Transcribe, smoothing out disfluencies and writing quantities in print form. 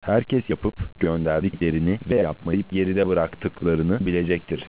Herkes yapıp gönderdiklerini ve yapmayıp geride bıraktıklarını bilecektir.